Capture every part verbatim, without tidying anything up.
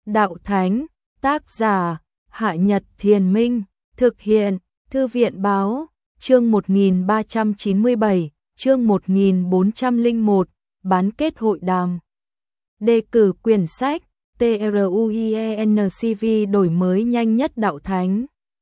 Đạo Thánh, tác giả, Hạ Nhật Thiền Minh, thực hiện, Thư viện Báo, chương một nghìn ba trăm chín mươi bảy, chương một nghìn bốn trăm lẻ một, bán kết hội đàm. Đề cử quyển sách, TRUIENCV đổi mới nhanh nhất Đạo Thánh.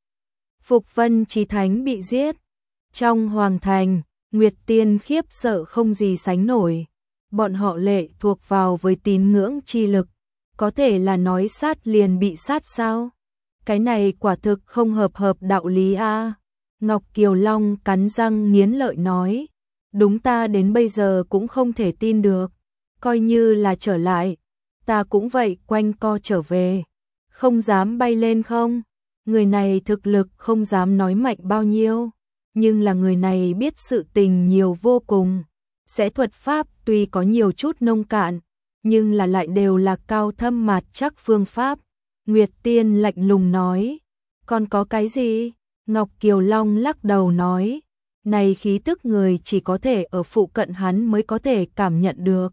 Phục Vân Chí Thánh bị giết. Trong Hoàng Thành, Nguyệt Tiên khiếp sợ không gì sánh nổi. Bọn họ lệ thuộc vào với tín ngưỡng chi lực. Có thể là nói sát liền bị sát sao? Cái này quả thực không hợp hợp đạo lý a. Ngọc Kiều Long cắn răng nghiến lợi nói. Đúng, ta đến bây giờ cũng không thể tin được. Coi như là trở lại, ta cũng vậy quanh co trở về. Không dám bay lên không? Người này thực lực không dám nói mạnh bao nhiêu. Nhưng là người này biết sự tình nhiều vô cùng. Sẽ thuật pháp tuy có nhiều chút nông cạn, nhưng là lại đều là cao thâm mạt chắc phương pháp. Nguyệt Tiên lạnh lùng nói. Còn có cái gì? Ngọc Kiều Long lắc đầu nói. Này khí tức người chỉ có thể ở phụ cận hắn mới có thể cảm nhận được.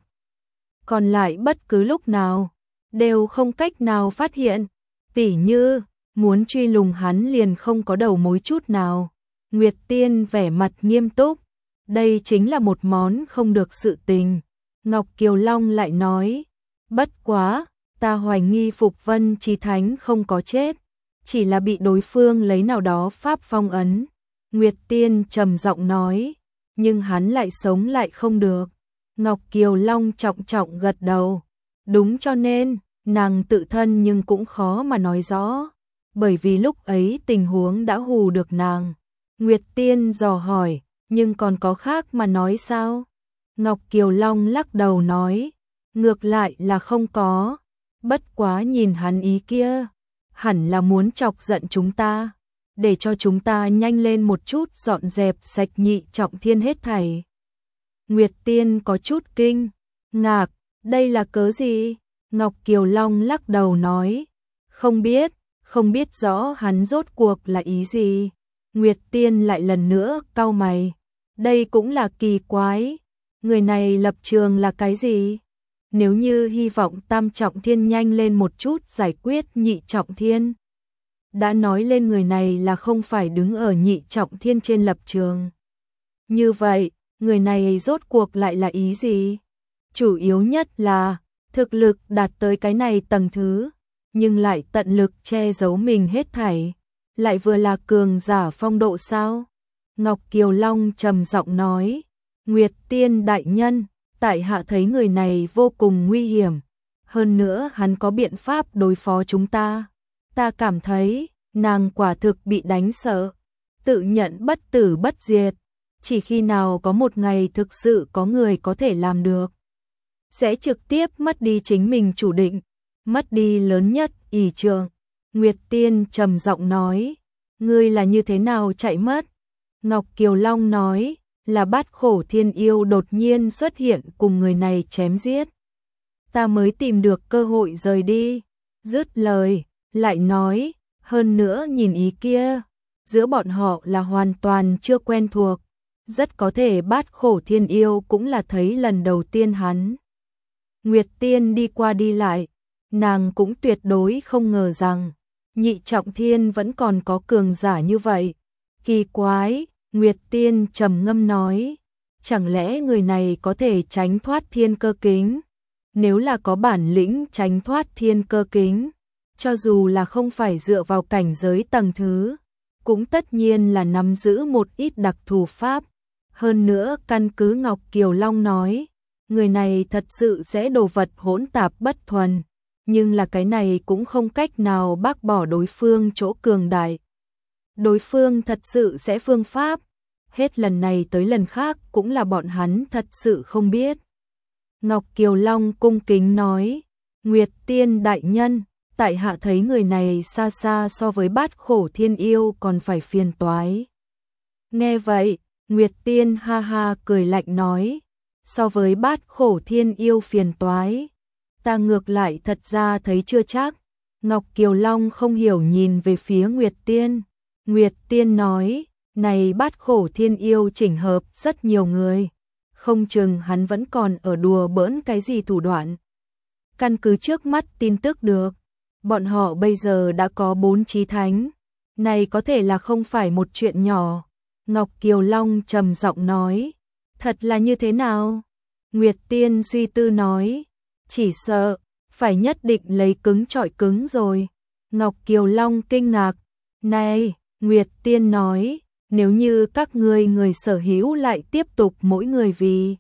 Còn lại bất cứ lúc nào, đều không cách nào phát hiện. Tỉ như, muốn truy lùng hắn liền không có đầu mối chút nào. Nguyệt Tiên vẻ mặt nghiêm túc. Đây chính là một món không được sự tình. Ngọc Kiều Long lại nói. Bất quá, ta hoài nghi Phục Vân Chí Thánh không có chết. Chỉ là bị đối phương lấy nào đó pháp phong ấn. Nguyệt Tiên trầm giọng nói. Nhưng hắn lại sống lại không được. Ngọc Kiều Long trọng trọng gật đầu. Đúng, cho nên, nàng tự thân nhưng cũng khó mà nói rõ. Bởi vì lúc ấy tình huống đã hù được nàng. Nguyệt Tiên dò hỏi, nhưng còn có khác mà nói sao? Ngọc Kiều Long lắc đầu nói, ngược lại là không có. Bất quá nhìn hắn ý kia, hẳn là muốn chọc giận chúng ta, để cho chúng ta nhanh lên một chút dọn dẹp sạch nhị trọng thiên hết thảy. Nguyệt Tiên có chút kinh ngạc, đây là cớ gì? Ngọc Kiều Long lắc đầu nói, không biết, không biết rõ hắn rốt cuộc là ý gì. Nguyệt Tiên lại lần nữa cau mày, đây cũng là kỳ quái, người này lập trường là cái gì? Nếu như hy vọng tam trọng thiên nhanh lên một chút giải quyết nhị trọng thiên. Đã nói lên người này là không phải đứng ở nhị trọng thiên trên lập trường. Như vậy, người này rốt cuộc lại là ý gì? Chủ yếu nhất là, thực lực đạt tới cái này tầng thứ, nhưng lại tận lực che giấu mình hết thảy. Lại vừa là cường giả phong độ sao? Ngọc Kiều Long trầm giọng nói, Nguyệt Tiên đại nhân, tại hạ thấy người này vô cùng nguy hiểm. Hơn nữa hắn có biện pháp đối phó chúng ta. Ta cảm thấy, nàng quả thực bị đánh sợ. Tự nhận bất tử bất diệt. Chỉ khi nào có một ngày thực sự có người có thể làm được, sẽ trực tiếp mất đi chính mình chủ định, mất đi lớn nhất ỷ trường. Nguyệt Tiên trầm giọng nói, ngươi là như thế nào chạy mất? Ngọc Kiều Long nói, là Bát Khổ Thiên Yêu đột nhiên xuất hiện cùng người này chém giết. Ta mới tìm được cơ hội rời đi. Dứt lời, lại nói, hơn nữa nhìn ý kia, giữa bọn họ là hoàn toàn chưa quen thuộc. Rất có thể Bát Khổ Thiên Yêu cũng là thấy lần đầu tiên hắn. Nguyệt Tiên đi qua đi lại, nàng cũng tuyệt đối không ngờ rằng nhị trọng thiên vẫn còn có cường giả như vậy. Kỳ quái, Nguyệt Tiên trầm ngâm nói, chẳng lẽ người này có thể tránh thoát thiên cơ kính? Nếu là có bản lĩnh tránh thoát thiên cơ kính, cho dù là không phải dựa vào cảnh giới tầng thứ, cũng tất nhiên là nắm giữ một ít đặc thù pháp. Hơn nữa căn cứ Ngọc Kiều Long nói, người này thật sự sẽ đồ vật hỗn tạp bất thuần, nhưng là cái này cũng không cách nào bác bỏ đối phương chỗ cường đại. Đối phương thật sự sẽ phương pháp, hết lần này tới lần khác cũng là bọn hắn thật sự không biết. Ngọc Kiều Long cung kính nói, Nguyệt Tiên đại nhân, tại hạ thấy người này xa xa so với Bát Khổ Thiên Yêu còn phải phiền toái. Nghe vậy, Nguyệt Tiên ha ha cười lạnh nói, so với Bát Khổ Thiên Yêu phiền toái, ta ngược lại thật ra thấy chưa chắc. Ngọc Kiều Long không hiểu nhìn về phía Nguyệt Tiên. Nguyệt Tiên nói, này Bát Khổ Thiên Yêu chỉnh hợp rất nhiều người, không chừng hắn vẫn còn ở đùa bỡn cái gì thủ đoạn. Căn cứ trước mắt tin tức được, bọn họ bây giờ đã có bốn chí thánh, này có thể là không phải một chuyện nhỏ. Ngọc Kiều Long trầm giọng nói, thật là như thế nào? Nguyệt Tiên suy tư nói, chỉ sợ, phải nhất định lấy cứng trọi cứng rồi. Ngọc Kiều Long kinh ngạc, này, Nguyệt Tiên nói, nếu như các ngươi người sở hữu lại tiếp tục mỗi người vì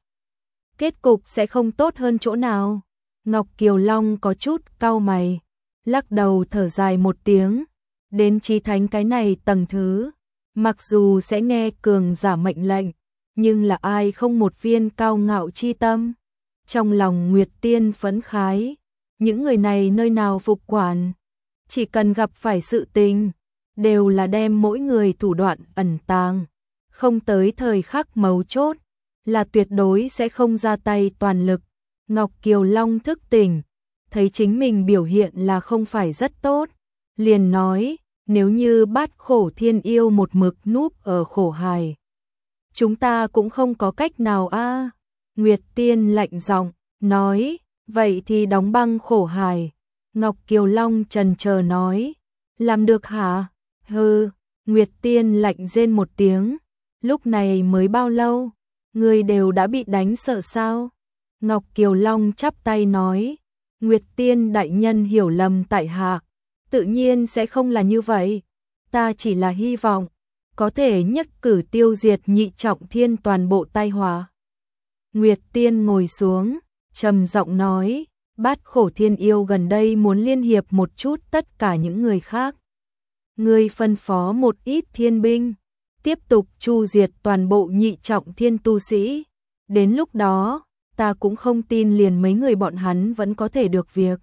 kết cục sẽ không tốt hơn chỗ nào. Ngọc Kiều Long có chút cau mày, lắc đầu thở dài một tiếng, đến chí thánh cái này tầng thứ, mặc dù sẽ nghe cường giả mệnh lệnh, nhưng là ai không một viên cao ngạo chi tâm. Trong lòng Nguyệt Tiên phấn khái, những người này nơi nào phục quản, chỉ cần gặp phải sự tình, đều là đem mỗi người thủ đoạn ẩn tàng, không tới thời khắc mấu chốt, là tuyệt đối sẽ không ra tay toàn lực. Ngọc Kiều Long thức tỉnh, thấy chính mình biểu hiện là không phải rất tốt, liền nói, nếu như Bát Khổ Thiên Yêu một mực núp ở khổ hải, chúng ta cũng không có cách nào a. À. Nguyệt Tiên lạnh giọng nói, vậy thì đóng băng khổ hải. Ngọc Kiều Long trần chờ nói, làm được hả? Hừ. Nguyệt Tiên lạnh rên một tiếng, lúc này mới bao lâu, người đều đã bị đánh sợ sao? Ngọc Kiều Long chắp tay nói, Nguyệt Tiên đại nhân hiểu lầm tại hạ, tự nhiên sẽ không là như vậy, ta chỉ là hy vọng có thể nhất cử tiêu diệt nhị trọng thiên toàn bộ tai họa. Nguyệt Tiên ngồi xuống, trầm giọng nói, Bát Khổ Thiên Yêu gần đây muốn liên hiệp một chút tất cả những người khác. Ngươi phân phó một ít thiên binh, tiếp tục chu diệt toàn bộ nhị trọng thiên tu sĩ. Đến lúc đó, ta cũng không tin liền mấy người bọn hắn vẫn có thể được việc.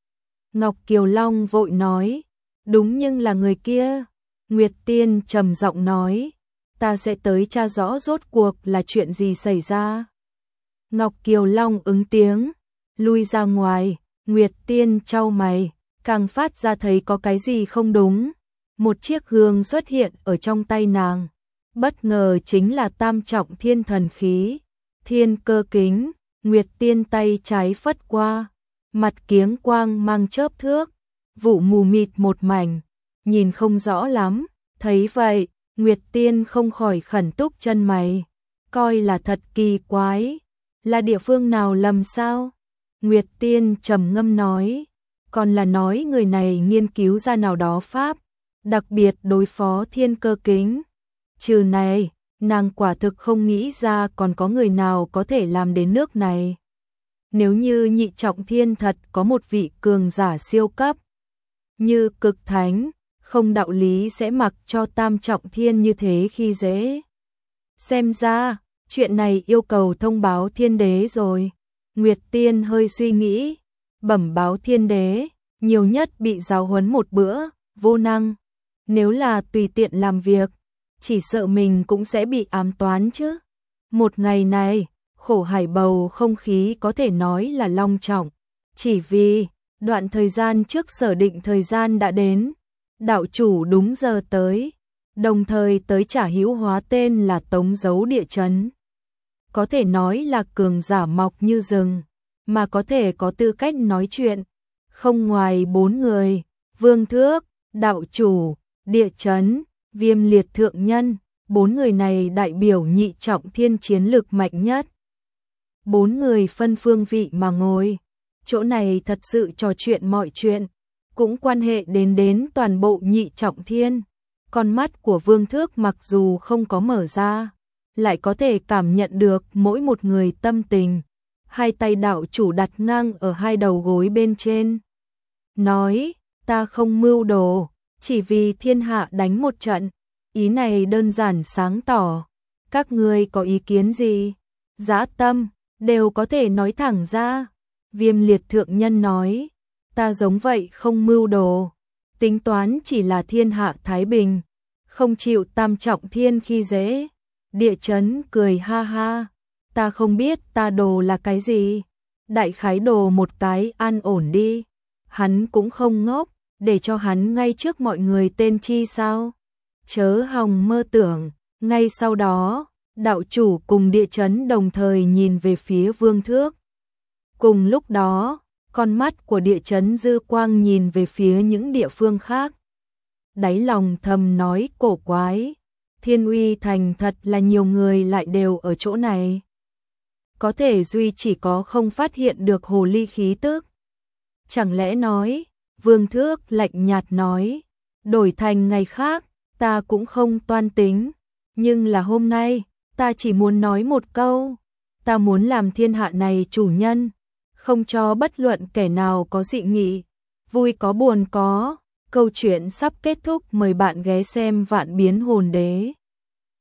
Ngọc Kiều Long vội nói, đúng nhưng là người kia. Nguyệt Tiên trầm giọng nói, ta sẽ tới tra rõ rốt cuộc là chuyện gì xảy ra. Ngọc Kiều Long ứng tiếng, lui ra ngoài. Nguyệt Tiên chau mày, càng phát ra thấy có cái gì không đúng. Một chiếc gương xuất hiện ở trong tay nàng, bất ngờ chính là tam trọng thiên thần khí, thiên cơ kính. Nguyệt Tiên tay trái phất qua, mặt kiếng quang mang chớp thước, vụ mù mịt một mảnh, nhìn không rõ lắm. Thấy vậy, Nguyệt Tiên không khỏi khẩn túc chân mày, coi là thật kỳ quái, là địa phương nào lầm sao? Nguyệt Tiên trầm ngâm nói, còn là nói người này nghiên cứu ra nào đó pháp, đặc biệt đối phó thiên cơ kính. Trừ này, nàng quả thực không nghĩ ra còn có người nào có thể làm đến nước này. Nếu như nhị trọng thiên thật có một vị cường giả siêu cấp như cực thánh, không đạo lý sẽ mặc cho tam trọng thiên như thế khi dễ. Xem ra, chuyện này yêu cầu thông báo thiên đế rồi. Nguyệt Tiên hơi suy nghĩ, bẩm báo thiên đế, nhiều nhất bị giáo huấn một bữa, vô năng. Nếu là tùy tiện làm việc, chỉ sợ mình cũng sẽ bị ám toán chứ. Một ngày này, khổ hải bầu không khí có thể nói là long trọng, chỉ vì đoạn thời gian trước sở định thời gian đã đến, đạo chủ đúng giờ tới, đồng thời tới trả hữu hóa tên là Tống Dấu Địa Chấn. Có thể nói là cường giả mọc như rừng, mà có thể có tư cách nói chuyện, không ngoài bốn người, Vương Thước, đạo chủ, Địa Chấn, Viêm Liệt Thượng Nhân, bốn người này đại biểu nhị trọng thiên chiến lực mạnh nhất. Bốn người phân phương vị mà ngồi, chỗ này thật sự trò chuyện mọi chuyện, cũng quan hệ đến đến toàn bộ nhị trọng thiên. Con mắt của Vương Thước mặc dù không có mở ra, lại có thể cảm nhận được mỗi một người tâm tình. Hai tay đạo chủ đặt ngang ở hai đầu gối bên trên, nói, ta không mưu đồ, chỉ vì thiên hạ đánh một trận. Ý này đơn giản sáng tỏ, các ngươi có ý kiến gì? Dã tâm, đều có thể nói thẳng ra. Viêm Liệt Thượng Nhân nói, ta giống vậy không mưu đồ, tính toán chỉ là thiên hạ thái bình, không chịu tam trọng thiên khi dễ. Địa Chấn cười ha ha, ta không biết ta đồ là cái gì, đại khái đồ một cái an ổn đi. Hắn cũng không ngốc, để cho hắn ngay trước mọi người tên chi sao? Chớ hòng mơ tưởng. Ngay sau đó, đạo chủ cùng Địa Chấn đồng thời nhìn về phía Vương Thước. Cùng lúc đó, Con mắt của địa chấn dư quang nhìn về phía những địa phương khác. Đáy lòng thầm nói cổ quái, Thiên Uy Thành thật là nhiều người lại đều ở chỗ này. Có thể duy chỉ có không phát hiện được hồ ly khí tức. Chẳng lẽ nói, Vương Thước lạnh nhạt nói, đổi thành ngày khác, ta cũng không toan tính, nhưng là hôm nay, ta chỉ muốn nói một câu, ta muốn làm thiên hạ này chủ nhân, không cho bất luận kẻ nào có dị nghị, vui có buồn có. Câu chuyện sắp kết thúc, mời bạn ghé xem Vạn Biến Hồn Đế.